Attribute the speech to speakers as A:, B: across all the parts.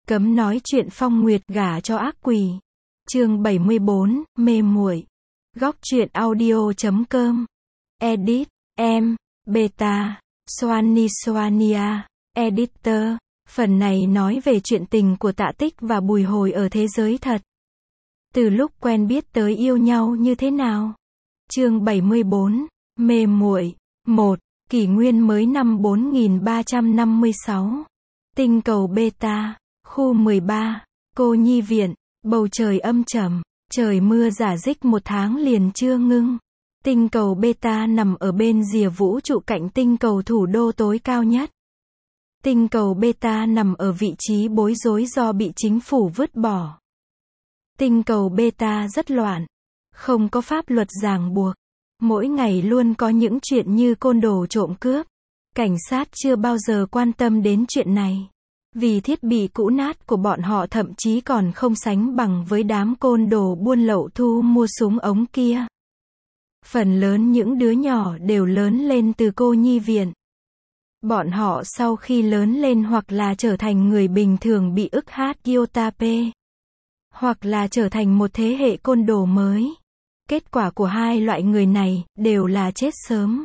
A: Cấm nói chuyện Phong Nguyệt gả cho ác quỷ. Chương 74, mê muội. Góc truyện audio.com. Edit, em, Beta, Soania, Editor. Phần này nói về chuyện tình của Tạ Tích và Bùi Hồi ở thế giới thật. Từ lúc quen biết tới yêu nhau như thế nào. Chương 74, mê muội. 1. Kỷ nguyên mới năm 4356. Tinh cầu Beta, khu 13, Cô Nhi Viện. Bầu trời âm trầm, trời mưa rả rích một tháng liền chưa ngưng. Tinh cầu Beta nằm ở bên rìa vũ trụ cạnh tinh cầu thủ đô tối cao nhất. Tinh cầu Beta nằm ở vị trí bối rối do bị chính phủ vứt bỏ. Tinh cầu Beta rất loạn, không có pháp luật ràng buộc. Mỗi ngày luôn có những chuyện như côn đồ trộm cướp. Cảnh sát chưa bao giờ quan tâm đến chuyện này. Vì thiết bị cũ nát của bọn họ thậm chí còn không sánh bằng với đám côn đồ buôn lậu thu mua súng ống kia. Phần lớn những đứa nhỏ đều lớn lên từ cô nhi viện. Bọn họ sau khi lớn lên hoặc là trở thành người bình thường bị ức hát Yotape, hoặc là trở thành một thế hệ côn đồ mới. Kết quả của hai loại người này đều là chết sớm.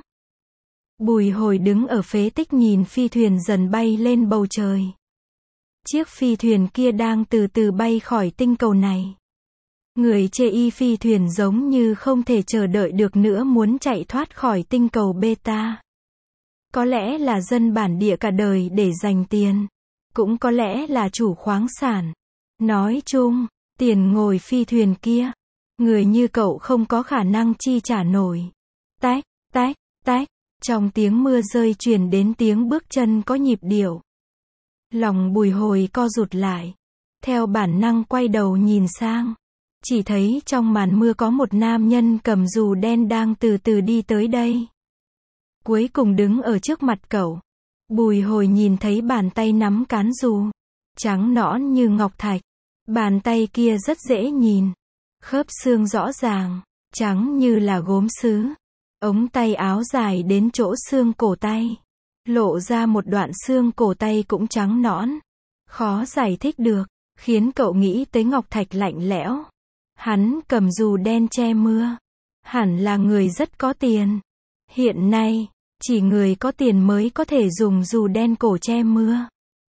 A: Bùi Hồi đứng ở phế tích nhìn phi thuyền dần bay lên bầu trời. Chiếc phi thuyền kia đang từ từ bay khỏi tinh cầu này. Người chê y phi thuyền giống như không thể chờ đợi được nữa muốn chạy thoát khỏi tinh cầu Beta. Có lẽ là dân bản địa cả đời để dành tiền. Cũng có lẽ là chủ khoáng sản. Nói chung, tiền ngồi phi thuyền kia, người như cậu không có khả năng chi trả nổi. Tách, tách, tách, trong tiếng mưa rơi truyền đến tiếng bước chân có nhịp điệu. Lòng Bùi Hồi co rụt lại. Theo bản năng quay đầu nhìn sang. Chỉ thấy trong màn mưa có một nam nhân cầm dù đen đang từ từ đi tới đây. Cuối cùng đứng ở trước mặt cậu. Bùi Hồi nhìn thấy bàn tay nắm cán dù. Trắng nõn như ngọc thạch. Bàn tay kia rất dễ nhìn. Khớp xương rõ ràng. Trắng như là gốm sứ. Ống tay áo dài đến chỗ xương cổ tay. Lộ ra một đoạn xương cổ tay cũng trắng nõn. Khó giải thích được. Khiến cậu nghĩ tới ngọc thạch lạnh lẽo. Hắn cầm dù đen che mưa. Hẳn là người rất có tiền. Hiện nay, chỉ người có tiền mới có thể dùng dù đen cổ che mưa.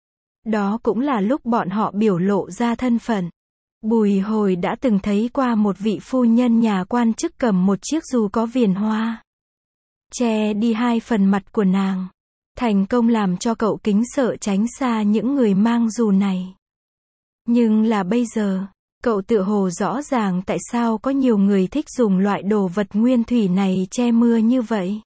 A: Đó cũng là lúc bọn họ biểu lộ ra thân phận. Bùi Hồi đã từng thấy qua một vị phu nhân nhà quan chức cầm một chiếc dù có viền hoa. Che đi 2 phần mặt của nàng. Thành công làm cho cậu kính sợ tránh xa những người mang dù này. Nhưng là bây giờ, cậu tự hồ rõ ràng tại sao có nhiều người thích dùng loại đồ vật nguyên thủy này che mưa như vậy.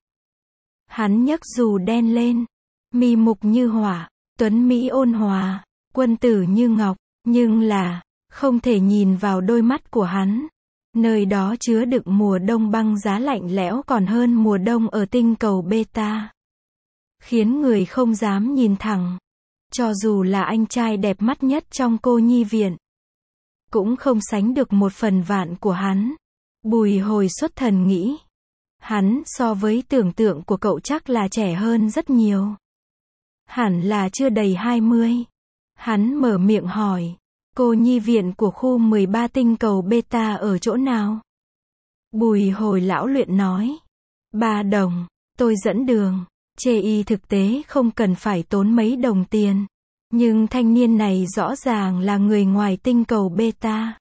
A: Hắn nhấc dù đen lên, mi mục như hỏa, tuấn mỹ ôn hòa, quân tử như ngọc, nhưng là, không thể nhìn vào đôi mắt của hắn. Nơi đó chứa đựng mùa đông băng giá lạnh lẽo còn hơn mùa đông ở tinh cầu Beta. Khiến người không dám nhìn thẳng. Cho dù là anh trai đẹp mắt nhất trong cô nhi viện, cũng không sánh được 1/1000 của hắn. Bùi Hồi xuất thần nghĩ. Hắn so với tưởng tượng của cậu chắc là trẻ hơn rất nhiều. Hẳn là chưa đầy 20. Hắn mở miệng hỏi. Cô nhi viện của khu 13 tinh cầu Beta ở chỗ nào? Bùi Hồi lão luyện nói. 3 đồng, tôi dẫn đường. Chê y thực tế không cần phải tốn mấy đồng tiền. Nhưng thanh niên này rõ ràng là người ngoài tinh cầu Beta.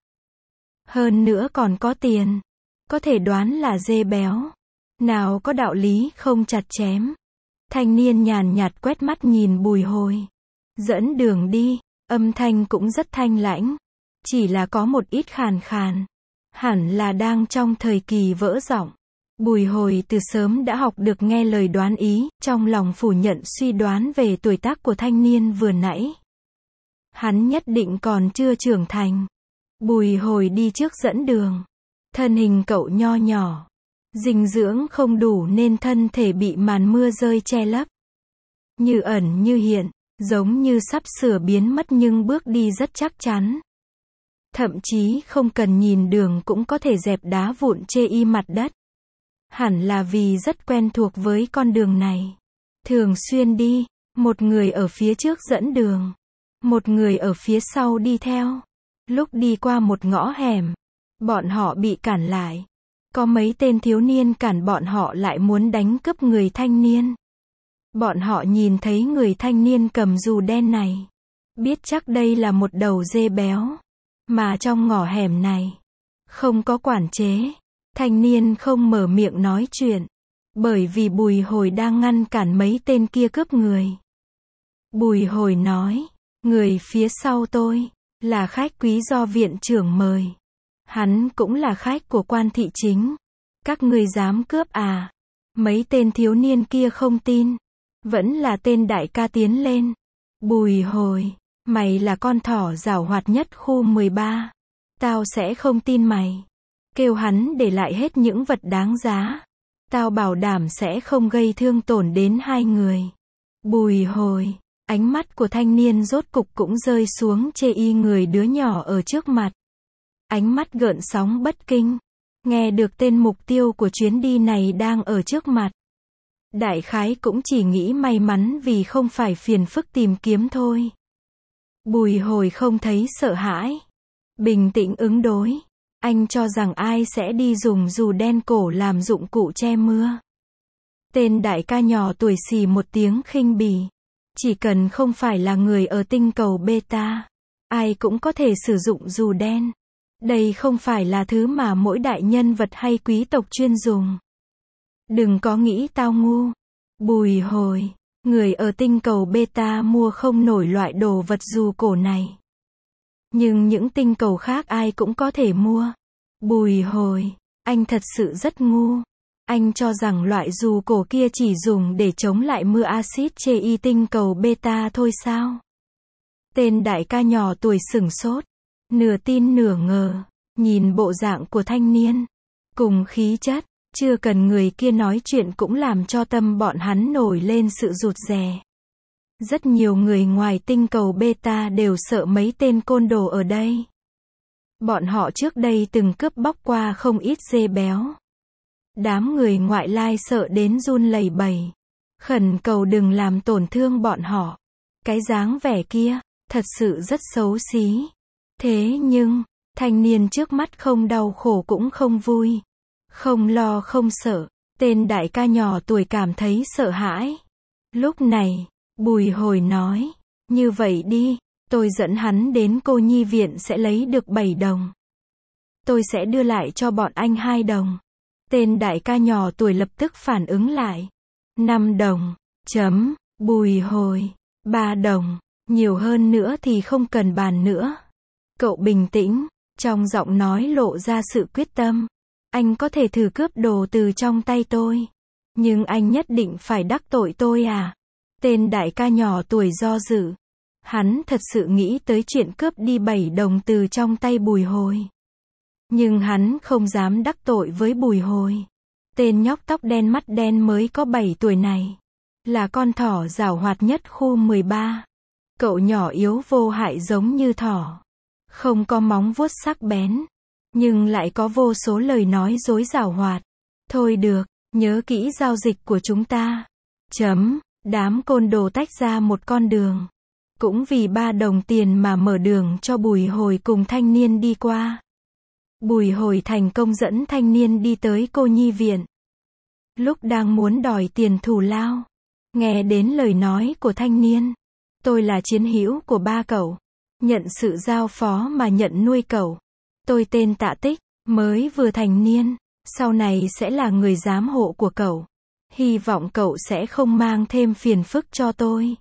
A: Hơn nữa còn có tiền. Có thể đoán là dê béo. Nào có đạo lý không chặt chém. Thanh niên nhàn nhạt quét mắt nhìn Bùi Hồi. Dẫn đường đi. Âm thanh cũng rất thanh lãnh. Chỉ là có một ít khàn khàn. Hẳn là đang trong thời kỳ vỡ giọng. Bùi Hồi từ sớm đã học được nghe lời đoán ý, trong lòng phủ nhận suy đoán về tuổi tác của thanh niên vừa nãy. Hắn nhất định còn chưa trưởng thành. Bùi Hồi đi trước dẫn đường. Thân hình cậu nho nhỏ. Dinh dưỡng không đủ nên thân thể bị màn mưa rơi che lấp. Như ẩn như hiện, giống như sắp sửa biến mất nhưng bước đi rất chắc chắn. Thậm chí không cần nhìn đường cũng có thể dẹp đá vụn chê y mặt đất. Hẳn là vì rất quen thuộc với con đường này. Thường xuyên đi, một người ở phía trước dẫn đường. Một người ở phía sau đi theo. Lúc đi qua một ngõ hẻm, bọn họ bị cản lại. Có mấy tên thiếu niên cản bọn họ lại muốn đánh cướp người thanh niên. Bọn họ nhìn thấy người thanh niên cầm dù đen này. Biết chắc đây là một đầu dê béo. Mà trong ngõ hẻm này, không có quản chế. Thanh niên không mở miệng nói chuyện. Bởi vì Bùi Hồi đang ngăn cản mấy tên kia cướp người. Bùi Hồi nói, người phía sau tôi, là khách quý do viện trưởng mời. Hắn cũng là khách của quan thị chính. Các ngươi dám cướp à? Mấy tên thiếu niên kia không tin. Vẫn là tên đại ca tiến lên. Bùi Hồi, mày là con thỏ giảo hoạt nhất khu 13. Tao sẽ không tin mày. Kêu hắn để lại hết những vật đáng giá. Tao bảo đảm sẽ không gây thương tổn đến hai người. Bùi Hồi, ánh mắt của thanh niên rốt cục cũng rơi xuống chê y người đứa nhỏ ở trước mặt. Ánh mắt gợn sóng bất kinh. Nghe được tên mục tiêu của chuyến đi này đang ở trước mặt. Đại khái cũng chỉ nghĩ may mắn vì không phải phiền phức tìm kiếm thôi. Bùi Hồi không thấy sợ hãi. Bình tĩnh ứng đối. Anh cho rằng ai sẽ đi dùng dù đen cổ làm dụng cụ che mưa. Tên đại ca nhỏ tuổi xì một tiếng khinh bỉ. Chỉ cần không phải là người ở tinh cầu beta, ai cũng có thể sử dụng dù đen. Đây không phải là thứ mà mỗi đại nhân vật hay quý tộc chuyên dùng. Đừng có nghĩ tao ngu. Bùi Hồi, người ở tinh cầu beta mua không nổi loại đồ vật dù cổ này. Nhưng những tinh cầu khác ai cũng có thể mua. Bùi Hồi, anh thật sự rất ngu. Anh cho rằng loại dù cổ kia chỉ dùng để chống lại mưa axit chê y tinh cầu beta thôi sao? Tên đại ca nhỏ tuổi sửng sốt. Nửa tin nửa ngờ. Nhìn bộ dạng của thanh niên. Cùng khí chất. Chưa cần người kia nói chuyện cũng làm cho tâm bọn hắn nổi lên sự rụt rè. Rất nhiều người ngoài tinh cầu beta đều sợ mấy tên côn đồ ở đây. Bọn họ trước đây từng cướp bóc qua không ít dê béo. Đám người ngoại lai sợ đến run lẩy bẩy. Khẩn cầu đừng làm tổn thương bọn họ. Cái dáng vẻ kia, thật sự rất xấu xí. Thế nhưng, thanh niên trước mắt không đau khổ cũng không vui. Không lo không sợ. Tên đại ca nhỏ tuổi cảm thấy sợ hãi. Lúc này, Bùi Hồi nói, như vậy đi, tôi dẫn hắn đến cô nhi viện sẽ lấy được 7 đồng. Tôi sẽ đưa lại cho bọn anh 2 đồng. Tên đại ca nhỏ tuổi lập tức phản ứng lại. 5 đồng. Chấm. Bùi Hồi. 3 đồng. Nhiều hơn nữa thì không cần bàn nữa. Cậu bình tĩnh. Trong giọng nói lộ ra sự quyết tâm. Anh có thể thử cướp đồ từ trong tay tôi. Nhưng anh nhất định phải đắc tội tôi à? Tên đại ca nhỏ tuổi do dự. Hắn thật sự nghĩ tới chuyện cướp đi 7 đồng từ trong tay Bùi Hồi. Nhưng hắn không dám đắc tội với Bùi Hồi. Tên nhóc tóc đen mắt đen mới có 7 tuổi này. Là con thỏ giảo hoạt nhất khu 13. Cậu nhỏ yếu vô hại giống như thỏ. Không có móng vuốt sắc bén. Nhưng lại có vô số lời nói dối giảo hoạt. Thôi được, nhớ kỹ giao dịch của chúng ta. Chấm. Đám côn đồ tách ra một con đường. Cũng vì 3 đồng tiền mà mở đường cho Bùi Hồi cùng thanh niên đi qua. Bùi Hồi thành công dẫn thanh niên đi tới cô nhi viện. Lúc đang muốn đòi tiền thù lao, nghe đến lời nói của thanh niên. Tôi là chiến hữu của ba cậu. Nhận sự giao phó mà nhận nuôi cậu. Tôi tên Tạ Tích, mới vừa thành niên. Sau này sẽ là người giám hộ của cậu. Hy vọng cậu sẽ không mang thêm phiền phức cho tôi.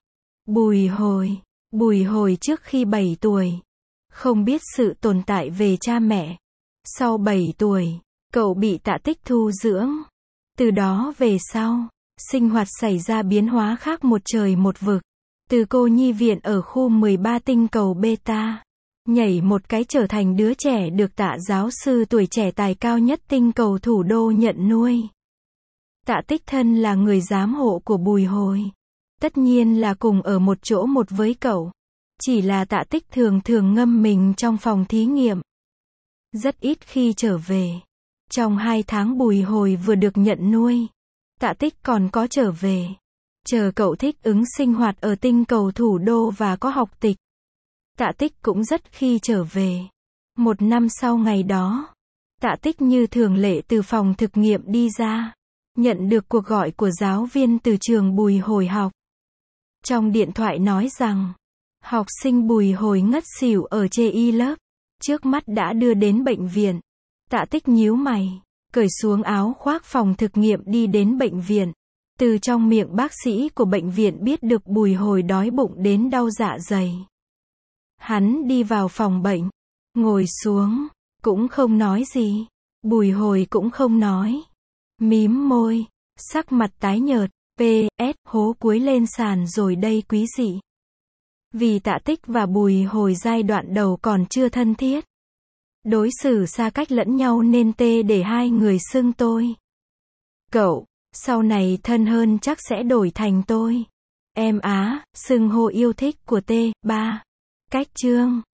A: Bùi Hồi trước khi 7 tuổi. Không biết sự tồn tại về cha mẹ. Sau 7 tuổi, cậu bị Tạ Tích thu dưỡng. Từ đó về sau, sinh hoạt xảy ra biến hóa khác một trời một vực. Từ cô nhi viện ở khu 13 tinh cầu beta, nhảy một cái trở thành đứa trẻ được Tạ giáo sư tuổi trẻ tài cao nhất tinh cầu thủ đô nhận nuôi. Tạ Tích thân là người giám hộ của Bùi Hồi. Tất nhiên là cùng ở một chỗ một với cậu. Chỉ là Tạ Tích thường thường ngâm mình trong phòng thí nghiệm. Rất ít khi trở về. Trong 2 tháng Bùi Hồi vừa được nhận nuôi, Tạ Tích còn có trở về. Chờ cậu thích ứng sinh hoạt ở tinh cầu thủ đô và có học tịch. Tạ Tích cũng rất khi trở về. 1 năm sau ngày đó, Tạ Tích như thường lệ từ phòng thực nghiệm đi ra, nhận được cuộc gọi của giáo viên từ trường Bùi Hồi học. Trong điện thoại nói rằng, học sinh Bùi Hồi ngất xỉu ở chê lớp, trước mắt đã đưa đến bệnh viện. Tạ Tích nhíu mày, cởi xuống áo khoác phòng thực nghiệm đi đến bệnh viện. Từ trong miệng bác sĩ của bệnh viện biết được Bùi Hồi đói bụng đến đau dạ dày. Hắn đi vào phòng bệnh, ngồi xuống, cũng không nói gì. Bùi Hồi cũng không nói. Mím môi, sắc mặt tái nhợt, PS, hố cuối lên sàn rồi đây quý dị. Vì Tạ Tích và Bùi Hồi giai đoạn đầu còn chưa thân thiết. Đối xử xa cách lẫn nhau nên tê để hai người xưng tôi. Cậu, sau này thân hơn chắc sẽ đổi thành tôi. Em á, xưng hô yêu thích của T3. Cách chương